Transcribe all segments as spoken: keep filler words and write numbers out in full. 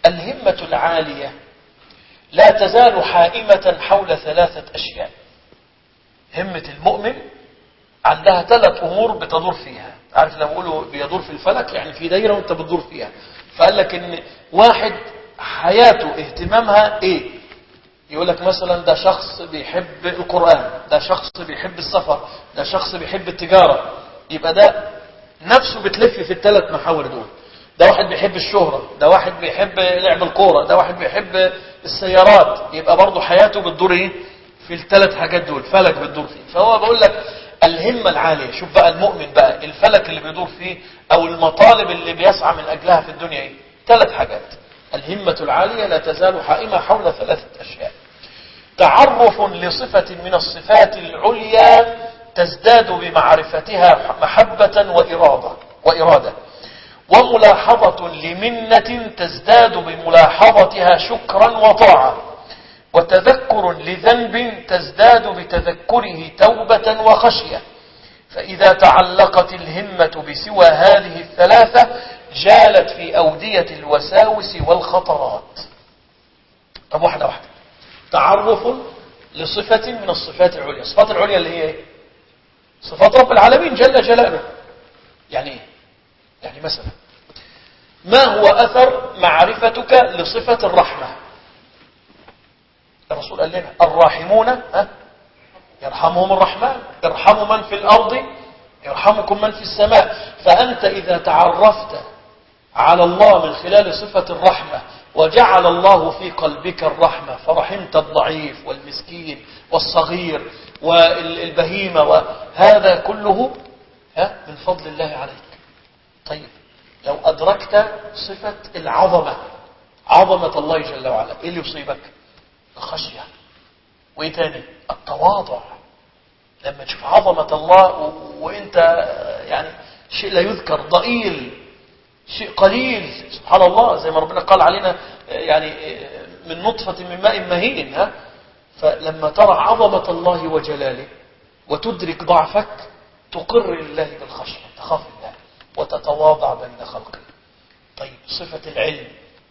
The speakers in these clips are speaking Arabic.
الهمة العالية لا تزال حائمة حول ثلاثة أشياء. همة المؤمن عندها ثلاث أمور بتدور فيها. عارف لما يقولوا بيدور في الفلك، يعني في دايرة وانت بتدور فيها. فقال لك ان واحد حياته اهتمامها ايه؟ يقول لك مثلا ده شخص بيحب القرآن، ده شخص بيحب السفر، ده شخص بيحب التجارة. يبقى ده نفسه بتلف في الثلاث محاور دول. ده واحد بيحب الشهرة، ده واحد بيحب لعب الكورة، ده واحد بيحب السيارات. يبقى برضه حياته بتدور ايه؟ في الثلاث حاجات دول، فلك بتدور فيه. فهو بقول لك الهمة العالية. شوف بقى المؤمن بقى الفلك اللي بيدور فيه او المطالب اللي بيسعى من اجلها في الدنيا ايه؟ ثلاث حاجات. الهمة العالية لا تزال حائمة حول ثلاثة اشياء: تعرف لصفة من الصفات العليا تزداد بمعرفتها محبة وإرادة وإرادة، وملاحظة لمنة تزداد بملاحظتها شكرا وطاعة، وتذكر لذنب تزداد بتذكره توبة وخشية. فإذا تعلقت الهمة بسوى هذه الثلاثة جالت في أودية الوساوس والخطرات. طب واحدة واحدة. تعرف لصفة من الصفات العليا. الصفات العليا اللي هي ايه؟ صفات رب العالمين جل جلاله. يعني ايه؟ يعني مثلا ما هو أثر معرفتك لصفة الرحمة؟ الرسول قال لنا الراحمون ها يرحمهم الرحمن، ارحموا من في الأرض يرحمكم من في السماء. فأنت إذا تعرفت على الله من خلال صفة الرحمة وجعل الله في قلبك الرحمة فرحمت الضعيف والمسكين والصغير والبهيمة، وهذا كله ها من فضل الله عليك. طيب لو أدركت صفة العظمة، عظمة الله جل وعلا، إيه اللي يصيبك؟ الخشية. وإيه تاني؟ التواضع. لما تشوف عظمة الله وإنت يعني شيء لا يذكر، ضئيل، شيء قليل، سبحان الله، زي ما ربنا قال علينا يعني من نطفة من ماء مهين. ها فلما ترى عظمة الله وجلاله وتدرك ضعفك تقر لله بالخشية، تخاف الله وتتواضع بين خلقه. طيب صفة العلم،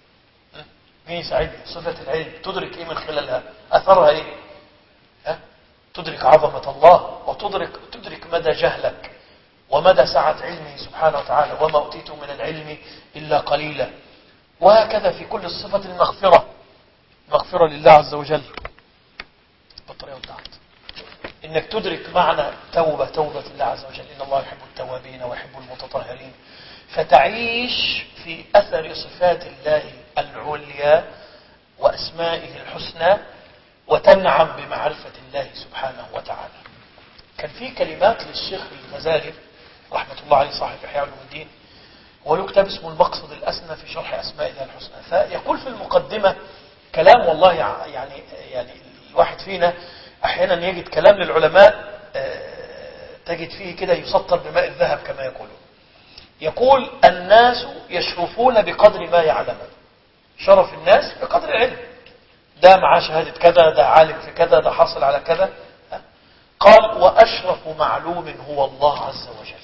مين يساعدني؟ صفة العلم تدرك ايه من خلالها؟ اثرها ايه؟ ها؟ تدرك عظمة الله وتدرك تدرك مدى جهلك ومدى سعة علمه سبحانه وتعالى، وما أوتيتم من العلم إلا قليلا. وهكذا في كل صفة المغفرة، مغفرة لله عز وجل. بطريقة وتحت إنك تدرك معنى توبة، توبة الله عز وجل، إن الله يحب التوابين ويحب المتطهرين. فتعيش في أثر صفات الله العليا وأسمائه الحسنى وتنعم بمعرفة الله سبحانه وتعالى. كان في كلمات للشيخ الغزالي رحمة الله عليه صاحب إحياء علوم الدين، وله كتاب اسمه المقصد الأسنى في شرح أسماء الله الحسنى. فيقول في المقدمة كلام والله يعني يعني الواحد فينا أحيانا يجد كلام للعلماء تجد فيه كده يسطر بماء الذهب كما يقولون. يقول الناس يشرفون بقدر ما يعلمون. شرف الناس بقدر العلم. ده معاه شهادة كذا، ده عالم في كذا، ده حاصل على كذا. قال وأشرف معلوم هو الله عز وجل.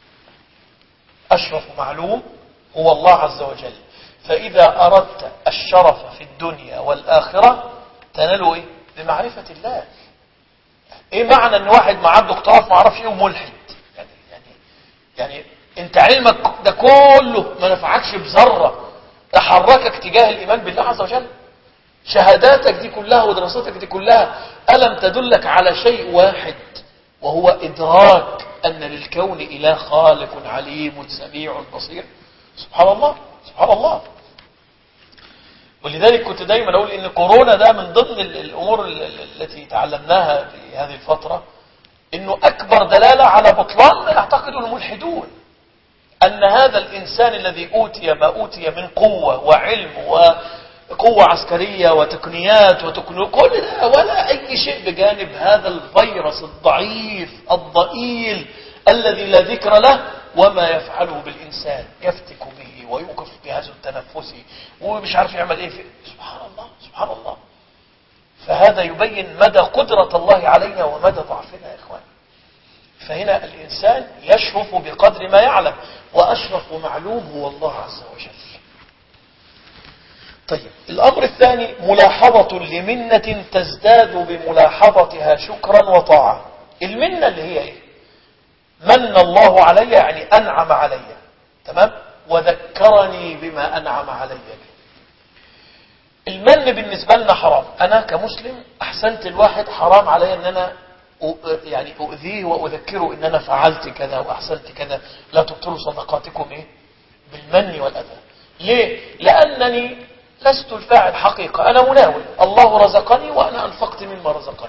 أشرف معلوم هو الله عز وجل. فإذا أردت الشرف في الدنيا والآخرة تناله إيه؟ بمعرفة الله. إيه معنى أن واحد معاه دكتوراه ما عرفش إيه وملحد؟ يعني يعني يعني أنت علمك ده كله ما نفعكش بذرة تحركك تجاه الإيمان بالله عز وجل. شهاداتك دي كلها ودراستك دي كلها ألم تدلك على شيء واحد، وهو إدراك أن للكون إله خالق عليم سميع بصير. سبحان الله سبحان الله. ولذلك كنت دايما أقول إن كورونا ده من ضمن الأمور التي تعلمناها في هذه الفترة، إنه أكبر دلالة على بطلان ما يعتقده الملحدون، أن هذا الإنسان الذي أوتي ما أوتي من قوة وعلم وقوة عسكرية وتقنيات وتكنولوجيا كل ده ولا أي شيء بجانب هذا الفيروس الضعيف الضئيل الذي لا ذكر له، وما يفعله بالإنسان يفتك به ويوقف جهازه التنفسي ومش عارف يعمل إيه في. سبحان الله سبحان الله. فهذا يبين مدى قدرة الله علينا ومدى ضعفنا يا إخوان. فهنا الإنسان يشرف بقدر ما يعلم، وأشرف معلوم هو الله عز وجل. طيب الأمر الثاني ملاحظة لمنة تزداد بملاحظتها شكرا وطاعة. المنة اللي هي ايه؟ من الله علي يعني أنعم علي، تمام، وذكرني بما أنعم علي به. المن بالنسبة لنا حرام. أنا كمسلم أحسنت الواحد حرام علي أن أنا يعني أؤذيه وأذكره إن أنا فعلت كذا وأحسنت كذا. لا تبطلوا صدقاتكم إيه؟ بالمن والأذى. ليه؟ لأنني لست الفاعل حقيقة، أنا مناول، الله رزقني وأنا أنفقت مما رزقني.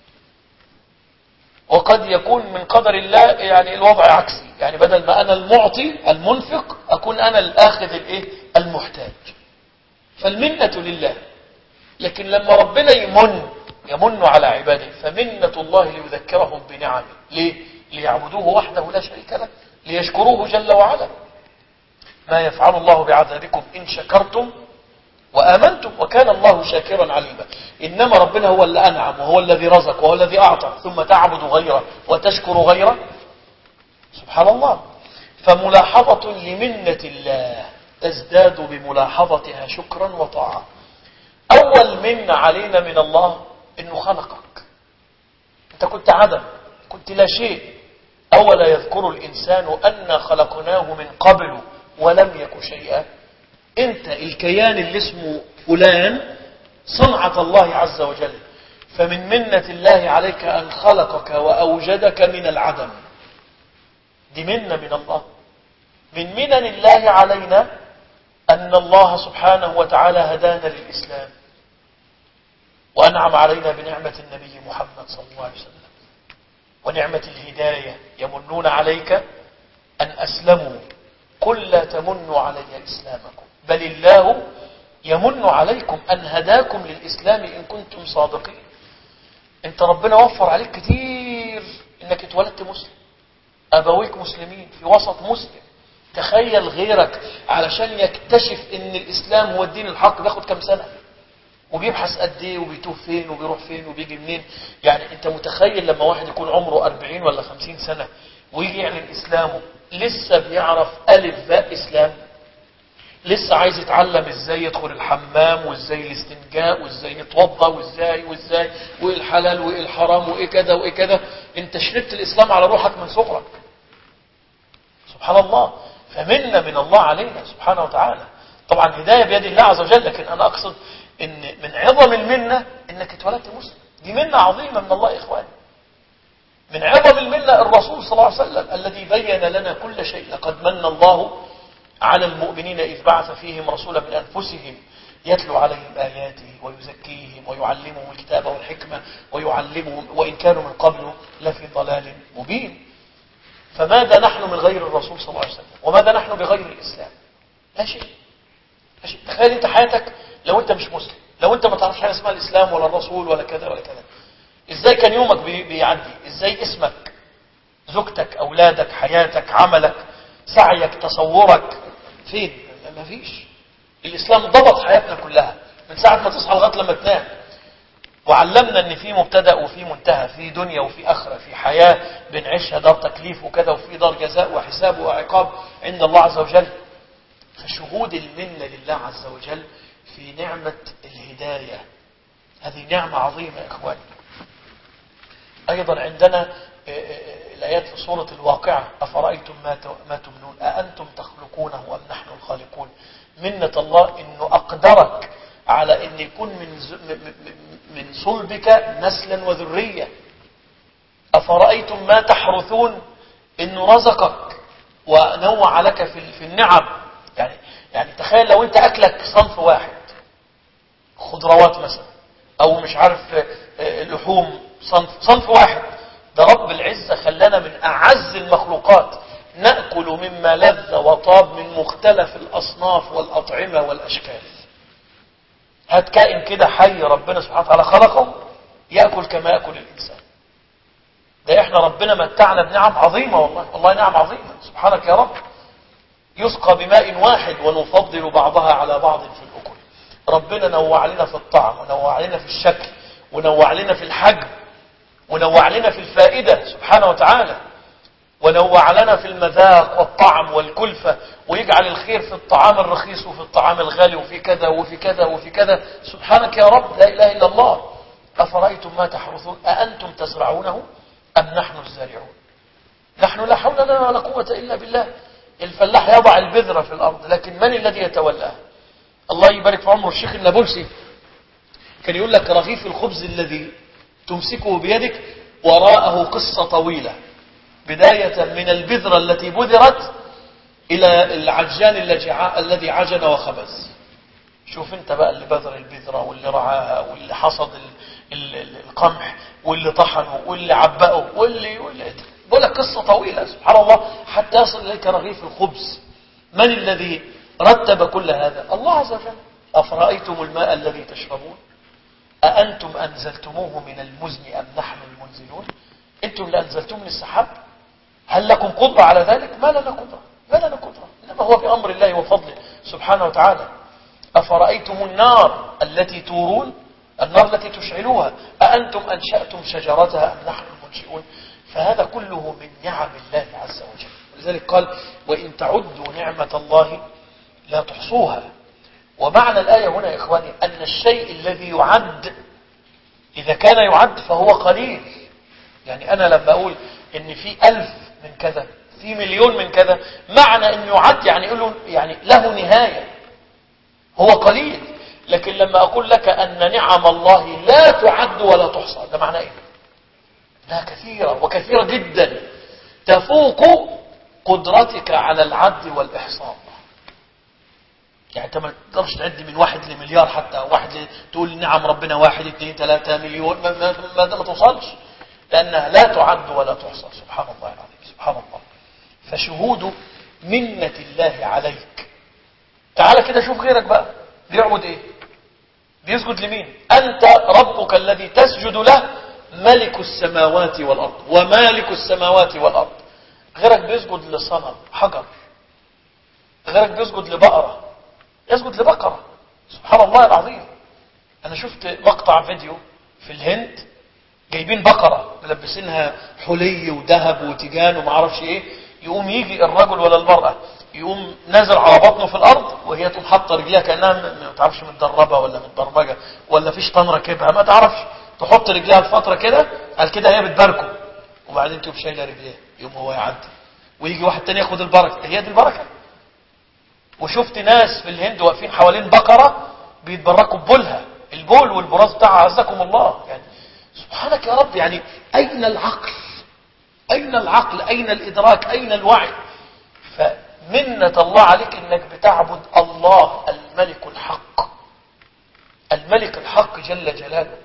وقد يكون من قدر الله يعني الوضع عكسي، يعني بدل ما أنا المعطي المنفق أكون أنا الآخذ الإيه؟ المحتاج. فالمنة لله. لكن لما ربنا يمن يمن على عباده فمنة الله ليذكرهم بنعمه. ليه؟ ليعبدوه وحده لا شريك له، ليشكروه جل وعلا. ما يفعل الله بعذابكم إن شكرتم وآمنتم وكان الله شاكرا عليما. إنما ربنا هو اللي أنعم وهو الذي رزق وهو الذي أعطى، ثم تعبد غيره وتشكر غيره، سبحان الله. فملاحظة لمنة الله تزداد بملاحظتها شكرا وطاعة. أول منة علينا من الله إنه خلقك. أنت كنت عدم، كنت لا شيء. أولا يذكر الإنسان أنا خلقناه من قبل ولم يك شيئا. أنت الكيان اللي اسمه فلان صنعة الله عز وجل. فمن منة الله عليك أن خلقك وأوجدك من العدم. دي منة من الله. من منن الله علينا أن الله سبحانه وتعالى هدانا للإسلام وأنعم علينا بنعمة النبي محمد صلى الله عليه وسلم ونعمة الهداية. يمنون عليك أن أسلموا، قل لا تمنوا علي إسلامكم بل الله يمن عليكم أن هداكم للإسلام إن كنتم صادقين. أنت ربنا وفر عليك كتير إنك اتولدت مسلم، أبويك مسلمين في وسط مسلم. تخيل غيرك علشان يكتشف إن الإسلام هو الدين الحق بياخد كم سنة وبيبحث قد ايه وبيتوه فين وبيروح فين وبيجي منين. يعني انت متخيل لما واحد يكون عمره أربعين ولا خمسين سنة ويجي يعلن إسلامه لسه بيعرف ألف باء إسلام، لسه عايز يتعلم ازاي يدخل الحمام وازاي الاستنجاء وازاي يتوضى وازاي وازاي وايه الحلال وايه الحرام وايه كذا وايه كذا. انت شربت الإسلام على روحك من صغرك، سبحان الله. فمنة من الله علينا سبحانه وتعالى. طبعا هداية بيد الله عز وجل، لكن أنا أقصد إن من عظم المنة إنك اتولدت مسلم. دي منة عظيمة من الله يا إخواني. من عظم المنة الرسول صلى الله عليه وسلم الذي بين لنا كل شيء. لقد من الله على المؤمنين إذ بعث فيهم رسولا من أنفسهم يتلو عليهم آياته ويزكيهم ويعلمهم الكتاب والحكمة ويعلمهم وإن كانوا من قبل لفي ضلال مبين. فماذا نحن من غير الرسول صلى الله عليه وسلم؟ وماذا نحن بغير الإسلام؟ لا شيء. لا شيء. تخيل أنت حياتك لو أنت مش مسلم، لو أنت ما تعرفش حاجة اسمها الإسلام ولا الرسول ولا كذا ولا كذا. إزاي كان يومك بيعدي؟ إزاي اسمك، زوجتك، أولادك، حياتك، عملك، سعيك، تصورك فين؟ ما فيش. الإسلام ضبط حياتنا كلها من ساعة ما تصحى لغاية لما تنام، وعلمنا ان في مبتدأ وفي منتهى، في دنيا وفي آخرة، في حياة بنعيشها دار تكليف وكذا، وفي دار جزاء وحساب وعقاب عند الله عز وجل. فشهود المنة لله عز وجل في نعمة الهداية، هذه نعمة عظيمة يا إخواني. أيضا عندنا الآيات في سورة الواقعة: أفرأيتم ما تمنون أأنتم تخلقونه أم نحن الخالقون. منة الله إنه أقدرك على أن يكون من من صلبك نسلا وذرية. أفرأيتم ما تحرثون، إنه رزقك ونوع لك في في النعم. يعني يعني تخيل لو أنت أكلك صنف واحد، خضروات مثلا، أو مش عارف لحوم، صنف صنف واحد. ده رب العزة خلانا من أعز المخلوقات نأكل مما لذ وطاب من مختلف الأصناف والأطعمة والأشكال. هات كائن كده حي ربنا سبحانه وتعالى خلقه يأكل كما يأكل الإنسان. ده احنا ربنا متعنا بنعم عظيمة، والله والله نعم عظيمة. سبحانك يا رب. يسقى بماء واحد ونفضل بعضها على بعض في الأكل. ربنا نوع لنا في الطعم ونوع لنا في الشكل ونوع لنا في الحجم ونوع لنا في الفائدة سبحانه وتعالى. ونوع لنا في المذاق والطعم والكلفة، ويجعل الخير في الطعام الرخيص وفي الطعام الغالي وفي كذا وفي كذا وفي كذا. سبحانك يا رب، لا إله إلا الله. أفرأيتم ما تحرثون أأنتم تزرعونه أم نحن الزارعون؟ نحن لا حول لنا ولا قوة إلا بالله. الفلاح يضع البذرة في الأرض، لكن من الذي يتولاها؟ الله يبارك في عمره الشيخ النابلسي كان يقول لك رغيف الخبز الذي تمسكه بيدك وراءه قصة طويلة، بداية من البذرة التي بذرت إلى العجان الذي عجن وخبز. شوف انت بقى اللي بذر البذرة واللي رعاها واللي حصد القمح واللي طحنه واللي عبأه واللي, واللي بقول لك قصة طويلة سبحان الله حتى يصل إليك رغيف الخبز. من الذي رتب كل هذا؟ الله عز وجل. أفرأيتم الماء الذي تشربون أأنتم أنزلتموه من المزن أم نحن المنزلون؟ أنتم اللي أنزلتم من السحاب؟ هل لكم قدرة على ذلك؟ ما لنا قدرة، ما لنا قدرة، إنما هو بأمر الله وفضله سبحانه وتعالى. أفرأيتم النار التي تورون، النار التي تشعلوها، أأنتم أنشأتم شجرتها أم نحن المنشئون؟ فهذا كله من نعم الله عز وجل. ولذلك قال وإن تعدوا نعمة الله لا تحصوها. ومعنى الآية هنا يا إخواني أن الشيء الذي يعد إذا كان يعد فهو قليل. يعني أنا لما أقول إن في ألف من كذا، في مليون من كذا، معنى إنه يعد يعني يقول له يعني له نهاية، هو قليل. لكن لما أقول لك أن نعم الله لا تعد ولا تحصى، ده معنى إيه؟ لا كثيرة وكثيرة جدا تفوق قدرتك على العد والإحصاء. يعني انت ما تقدرش تعد من واحد لمليار، حتى واحد ل... تقول نعم ربنا واحد اثنين ثلاثة مليون، ما, ما, ما, ما توصلش، لأنها لا تعد ولا تحصى. سبحان الله العظيم، سبحان الله. فشهود منة الله عليك. تعال كده شوف غيرك بقى بيعبد ايه، بيسجد لمين؟ أنت ربك الذي تسجد له ملك السماوات والأرض ومالك السماوات والأرض. غيرك بيسجد لصنم حجر، غيرك بيسجد لبقرة، يسجد لبقرة. سبحان الله العظيم. أنا شفت مقطع فيديو في الهند جايبين بقرة ملبسينها حلي وذهب وتيجان وما اعرفش ايه، يقوم يجي الرجل ولا المرأة يقوم نازل على بطنه في الأرض وهي تقوم حاطه رجليها كأنها ما تعرفش متدربة ولا متبرمجة ولا فيش طن راكبها، ما تعرفش، تحط رجليها الفترة كده قال كده هي بتباركه، وبعدين تقوم شايله رجليها يقوم هو يعدي ويجي واحد تاني ياخد البركة. هي دي البركة. وشفت ناس في الهند واقفين حوالين بقرة بيتبركوا ببولها، البول والبراز بتاعها عزكم الله. يعني سبحانك يا رب، يعني أين العقل؟ أين العقل؟ أين الإدراك؟ أين الوعي؟ فمنة الله عليك إنك بتعبد الله الملك الحق، الملك الحق جل جلاله.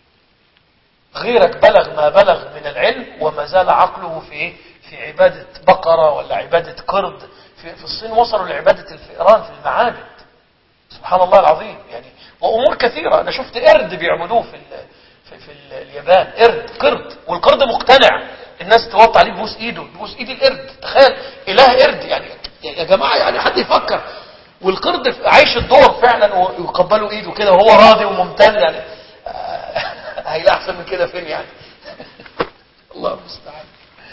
غيرك بلغ ما بلغ من العلم وما زال عقله في إيه؟ في عبادة بقرة ولا عبادة قرد. في, في الصين وصلوا لعبادة الفئران في المعابد. سبحان الله العظيم. يعني وأمور كثيرة. أنا شفت قرد بيعبدوه في ال في, في ال اليابان، قرد قرد، والقرد مقتنع، الناس توطي عليه بوس ايده، بوس ايد القرد. تخيل اله قرد، يعني يا جماعة يعني حد يفكر. والقرد عايش الدور فعلا ويقبلوا ايده كده وهو راضي وممتن. يعني هيلاقي احسن من كده فين يعني؟ الله المستعان.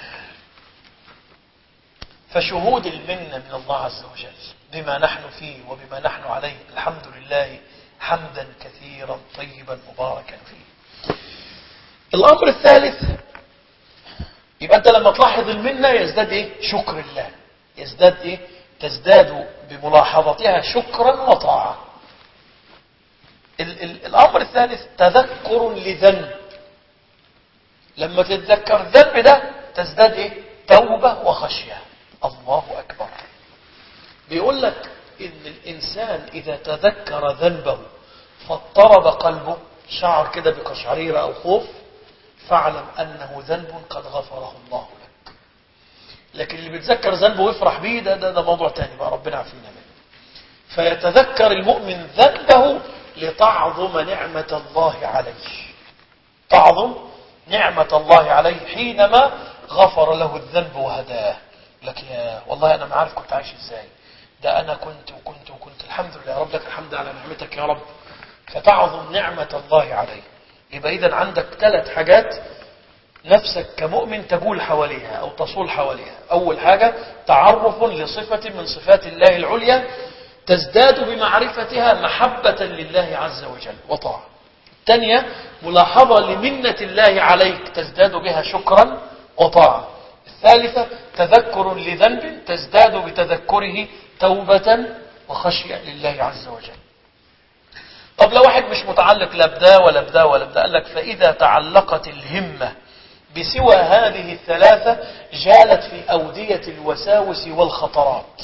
فشهود المنة من الله عز وجل بما نحن فيه وبما نحن عليه، الحمد لله حمدا كثيرا طيبا مباركا فيه. الأمر الثالث، يبقى أنت لما تلاحظ المنة يزداد إيه؟ شكر الله. يزداد إيه؟ تزداد بملاحظتها شكرا وطاعة. ال ال الأمر الثالث تذكر لذنب. لما تتذكر الذنب ده تزداد إيه؟ توبة وخشية. الله أكبر. بيقول لك إن الإنسان إذا تذكر ذنبه فاضطرب قلبه، شعر كده بقشعريرة أو خوف، فاعلم أنه ذنب قد غفره الله لك. لكن اللي بيتذكر ذنبه ويفرح بيه ده, ده, ده موضوع تاني بقى، ربنا عافينا منه. فيتذكر المؤمن ذنبه لتعظم نعمة الله عليه، تعظم نعمة الله عليه حينما غفر له الذنب وهداه. لك يا والله أنا ما عارف كنت عايش إزاي، ده أنا كنت وكنت وكنت الحمد لله يا رب، لك الحمد على نعمتك يا رب. فتعظم نعمة الله عليه. يبقى إذن عندك ثلاث حاجات نفسك كمؤمن تجول حواليها أو تصول حواليها. أول حاجة تعرف لصفة من صفات الله العليا تزداد بمعرفتها محبة لله عز وجل وطاعة. الثانية ملاحظة لمنة الله عليك تزداد بها شكرا وطاعة. الثالثة تذكر لذنب تزداد بتذكره توبة وخشية لله عز وجل. طب لو واحد مش متعلق لا بدا ولا بدا ولا بدا، قال لك فإذا تعلقت الهمة بسوى هذه الثلاثة جالت في أودية الوساوس والخطرات.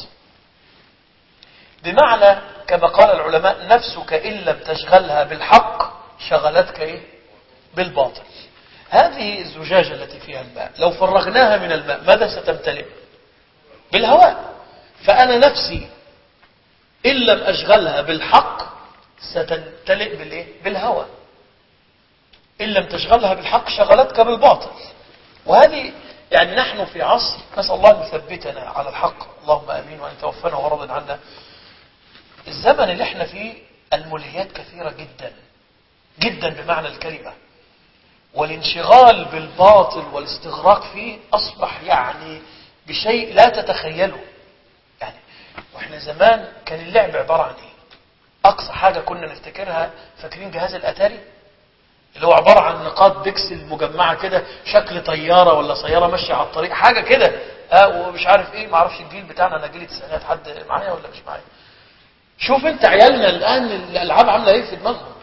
بمعنى كما قال العلماء نفسك إن لم تشغلها بالحق شغلتك إيه؟ بالباطل. هذه الزجاجة التي فيها الماء لو فرغناها من الماء ماذا ستمتلئ؟ بالهواء. فأنا نفسي إن لم أشغلها بالحق ستمتلئ بالإيه؟ بالهواء. إن لم تشغلها بالحق شغلتك بالباطل. وهذه يعني نحن في عصر نسأل الله أن يثبتنا على الحق، اللهم آمين، وأن يتوفنا ورضا عنا. الزمن اللي احنا فيه الملهيات كثيرة جدا جدا بمعنى الكلمة، والانشغال بالباطل والاستغراق فيه أصبح يعني بشيء لا تتخيله. يعني واحنا زمان كان اللعب عبارة عن ايه؟ أقصى حاجة كنا نفتكرها، فاكرين جهاز الأتاري اللي هو عبارة عن نقاط بيكسل مجمعة كده شكل طيارة ولا سيارة ماشية على الطريق حاجة كده، اه ومش عارف ايه، ما اعرفش الجيل بتاعنا، انا جيل التسعينات، حد معايا ولا مش معايا؟ شوف انت عيالنا الآن الألعاب عاملة ايه في دماغهم.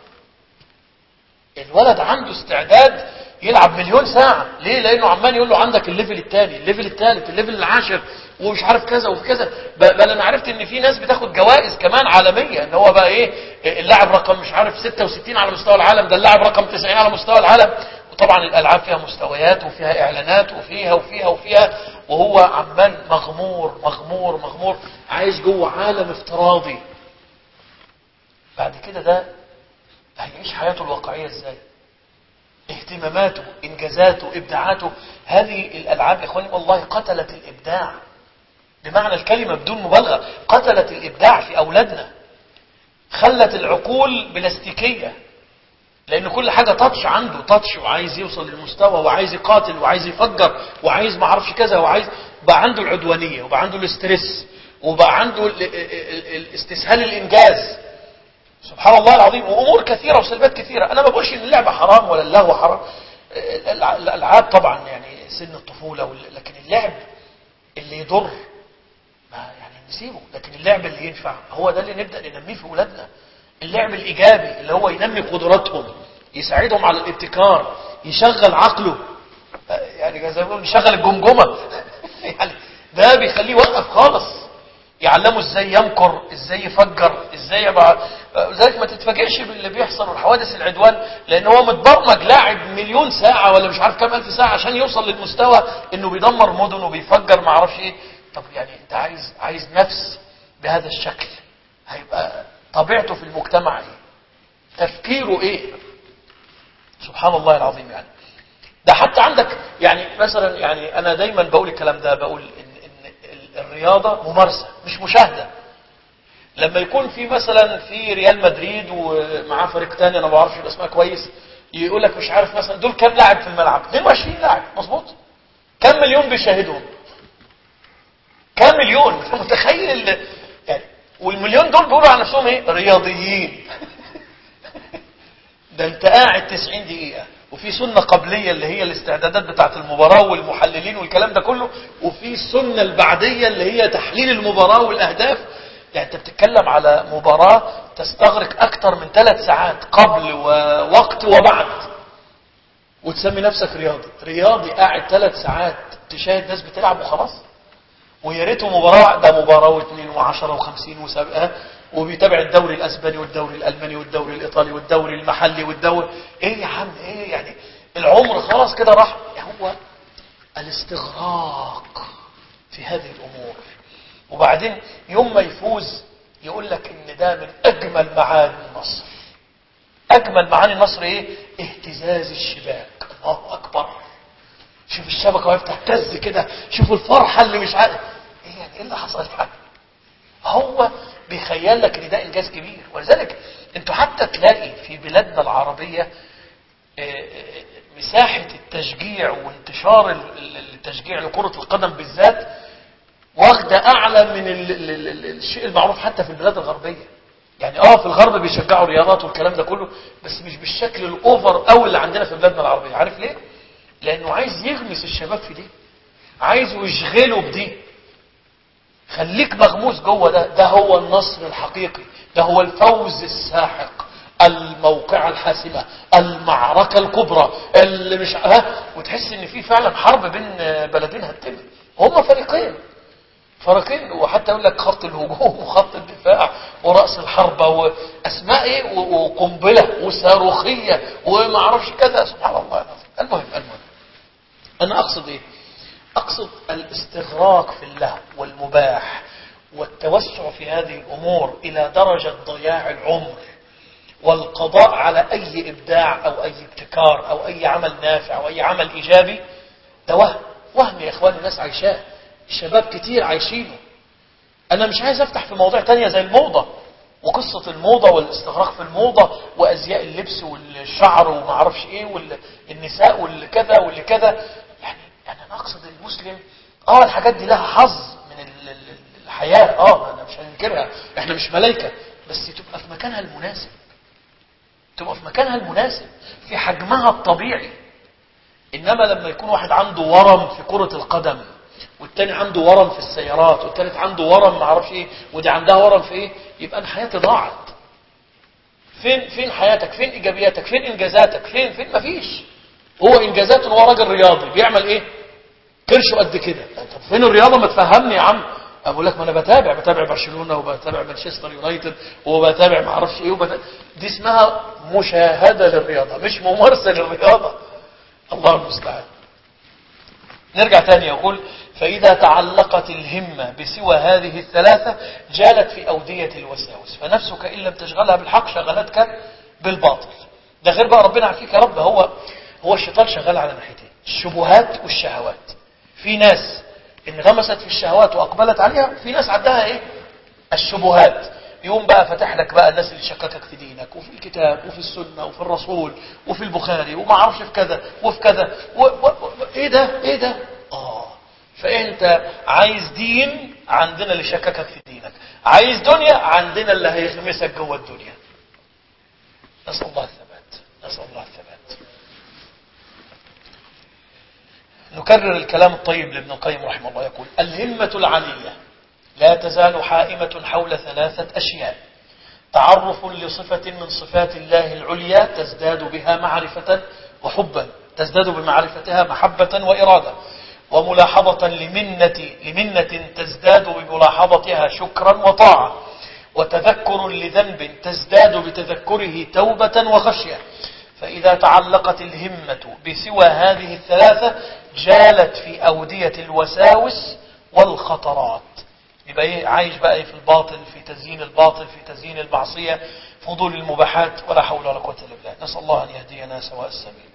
الولد عنده استعداد يلعب مليون ساعة. ليه؟ لأنه عمال يقول له عندك الليفل الثاني، الليفل الثالث، الليفل العاشر، ومش عارف كذا وفي كذا. بل أنا عرفت إن في ناس بتاخد جوائز كمان عالمية، إن هو بقى إيه اللاعب رقم مش عارف ستة وستين على مستوى العالم، ده اللاعب رقم تسعين على مستوى العالم. وطبعا الألعاب فيها مستويات وفيها إعلانات وفيها وفيها وفيها، وهو عمال مغمور مغمور مغمور عايش جوه عالم افتراضي. بعد كده ده هيعيش حياته الواقعية ازاي؟ اهتماماته، انجازاته، ابداعاته. هذه الالعاب يا اخواني والله قتلت الابداع بمعنى الكلمة بدون مبالغة. قتلت الابداع في اولادنا، خلت العقول بلاستيكية، لان كل حاجة تاتش عنده، تاتش وعايز يوصل للمستوى وعايز يقاتل وعايز يفجر وعايز ما اعرفش كذا وعايز. بقى عنده العدوانية وبقى عنده الاسترس وبقى عنده الاستسهال الانجاز. سبحان الله العظيم. وامور كثيره وسلبيات كثيره. انا ما بقولش ان اللعبه حرام ولا اللهو حرام، الالعاب طبعا يعني سن الطفوله، لكن اللعب اللي يضر ما يعني نسيبه، لكن اللعب اللي ينفع هو ده اللي نبدا ننميه في اولادنا. اللعب الايجابي اللي هو ينمي قدراتهم، يساعدهم على الابتكار، يشغل عقله، يعني زي ما بيقولوا يشغل الجمجمه يعني ده بيخليه يوقف خالص، يعلمه ازاي يمكر، ازاي يفجر، ازاي يبقى. لذلك ما تتفاجئش باللي بيحصل والحوادث العدوان، لان هو متبرمج لاعب مليون ساعه ولا مش عارف كام الف ساعه عشان يوصل للمستوى انه بيدمر مدن وبيفجر ما اعرفش ايه. طب يعني انت عايز عايز نفس بهذا الشكل، هيبقى طبيعته في المجتمع ايه؟ تفكيره ايه؟ سبحان الله العظيم. يعني ده حتى عندك يعني مثلا، يعني انا دايما بقول الكلام ده، بقول ان الرياضة ممارسة مش مشاهدة. لما يكون في مثلا في ريال مدريد ومعاه فريق تاني انا ما بعرفش الاسماء كويس، يقول لك مش عارف مثلا دول كام لاعب في الملعب؟ اثنين وعشرين لاعب، مظبوط. كام مليون بيشاهدهم؟ كام مليون؟ متخيل يعني؟ والمليون دول بيقولوا على نفسهم ايه؟ رياضيين. ده انت قاعد تسعين دقيقة، وفي سنة قبلية اللي هي الاستعدادات بتاعت المباراة والمحللين والكلام ده كله، وفي السنة البعدية اللي هي تحليل المباراة والأهداف. يعني انت بتتكلم على مباراة تستغرق أكتر من ثلاث ساعات قبل ووقت وبعد، وتسمي نفسك رياضي. رياضي قاعد ثلاث ساعات تشاهد ناس بتلعب وخلاص؟ ويا ريته مباراة، ده مباراة واثنين وعشرة وخمسين وسابقة، وبيتابع الدوري الاسباني والدوري الالماني والدوري الايطالي والدوري المحلي والدوري ايه يا عم ايه؟ يعني العمر خلاص كده راح. هو الاستغراق في هذه الامور. وبعدين يوم ما يفوز يقول لك ان ده من اجمل معاني النصر. اجمل معاني النصر ايه؟ اهتزاز الشباك. الله اكبر، شوف الشبكه وهي بتهتز كده، شوف الفرحه اللي مش عارف ايه يعني ايه اللي حصل يعني. هو بيخيل لك ان ده انجاز كبير. ولذلك انتوا حتى تلاقي في بلادنا العربيه مساحة التشجيع وانتشار التشجيع لكرة القدم بالذات واخدة أعلى من ال ال ال الشيء المعروف حتى في البلاد الغربية. يعني اه في الغرب بيشجعوا رياضات والكلام ده كله، بس مش بالشكل الأوفر أوي اللي عندنا في بلادنا العربية. عارف ليه؟ لأنه عايز يغمس الشباب في دي، عايز يشغله بدي. خليك مغموس جوه ده، ده هو النصر الحقيقي، ده هو الفوز الساحق، الموقعة الحاسمة، المعركة الكبرى اللي مش ها. وتحس ان في فعلا حرب بين بلدين هتتم، هما فريقين فريقين وحتى يقول لك خط الهجوم وخط الدفاع ورأس الحربة واسماء ايه وقنبلة وصاروخية وما اعرفش كذا. سبحان الله. المهم المهم انا اقصد ايه؟ اقصد الاستغراق في اللهو والمباح والتوسع في هذه الامور الى درجة ضياع العمر والقضاء على أي إبداع أو أي ابتكار أو أي عمل نافع أو أي عمل إيجابي. ده وهم وهم يا إخواني، الناس عايشاه، الشباب كتير عايشينه. أنا مش عايز أفتح في مواضيع تانية زي الموضة وقصة الموضة والاستغراق في الموضة وأزياء اللبس والشعر وما أعرفش إيه والنساء واللي كذا واللي كذا. يعني يعني أنا أقصد المسلم آه الحاجات دي لها حظ من الحياة، آه أنا مش هننكرها، إحنا مش ملايكة، بس تبقى في مكانها المناسب، تبقى في مكانها المناسب في حجمها الطبيعي. إنما لما يكون واحد عنده ورم في كرة القدم والتاني عنده ورم في السيارات والتالت عنده ورم ما عرفش ايه ودي عندها ورم في ايه، يبقى أنا حياتي ضاعت. فين فين حياتك؟ فين إيجابياتك؟ فين إنجازاتك؟ فين فين مفيش. هو إنجازاته هو راجل رياضي بيعمل ايه؟ كرشه قد كده. طب فين الرياضة؟ ما تفهمني يا عم. اقول لك ما انا بتابع بتابع برشلونة وبتابع مانشستر يونايتد وبتابع ما اعرفش ايه وبتابع. دي اسمها مشاهدة للرياضة مش ممارسة للرياضة. الله المستعان. نرجع تاني يقول فإذا تعلقت الهمة بسوى هذه الثلاثة جالت في أودية الوساوس، فنفسك إن لم تشغلها بالحق شغلتك بالباطل. ده غير بقى ربنا عافيك يا رب. هو هو الشيطان شغال على ناحيتين، الشبهات والشهوات. في ناس انغمست في الشهوات واقبلت عليها، في ناس عندها ايه الشبهات. يوم بقى فتح لك بقى الناس اللي شككك في دينك وفي الكتاب وفي السنة وفي الرسول وفي البخاري وما عرفش في كذا وفي كذا و... و... و... ايه ده ايه ده اه. فانت عايز دين، عندنا اللي شككك في دينك. عايز دنيا، عندنا اللي هيغمسك جوه الدنيا. نسأل الله الثبات، نسأل الله الثبات. نكرر الكلام الطيب لابن القيم رحمه الله. يقول الهمة العلية لا تزال حائمة حول ثلاثة أشياء: تعرف لصفة من صفات الله العليا تزداد بها معرفة وحبا، تزداد بمعرفتها محبة وإرادة، وملاحظة لمنة, لمنة تزداد بملاحظتها شكرا وطاعة، وتذكر لذنب تزداد بتذكره توبة وخشية. فإذا تعلقت الهمة بسوى هذه الثلاثة جالت في أودية الوساوس والخطرات. يبقى ايه؟ عايش بقى ايه في الباطل، في تزيين الباطل، في تزيين المعصية، فضول المباحات، ولا حول ولا قوة إلا بالله. نسأل الله أن يهدينا سواء السبيل.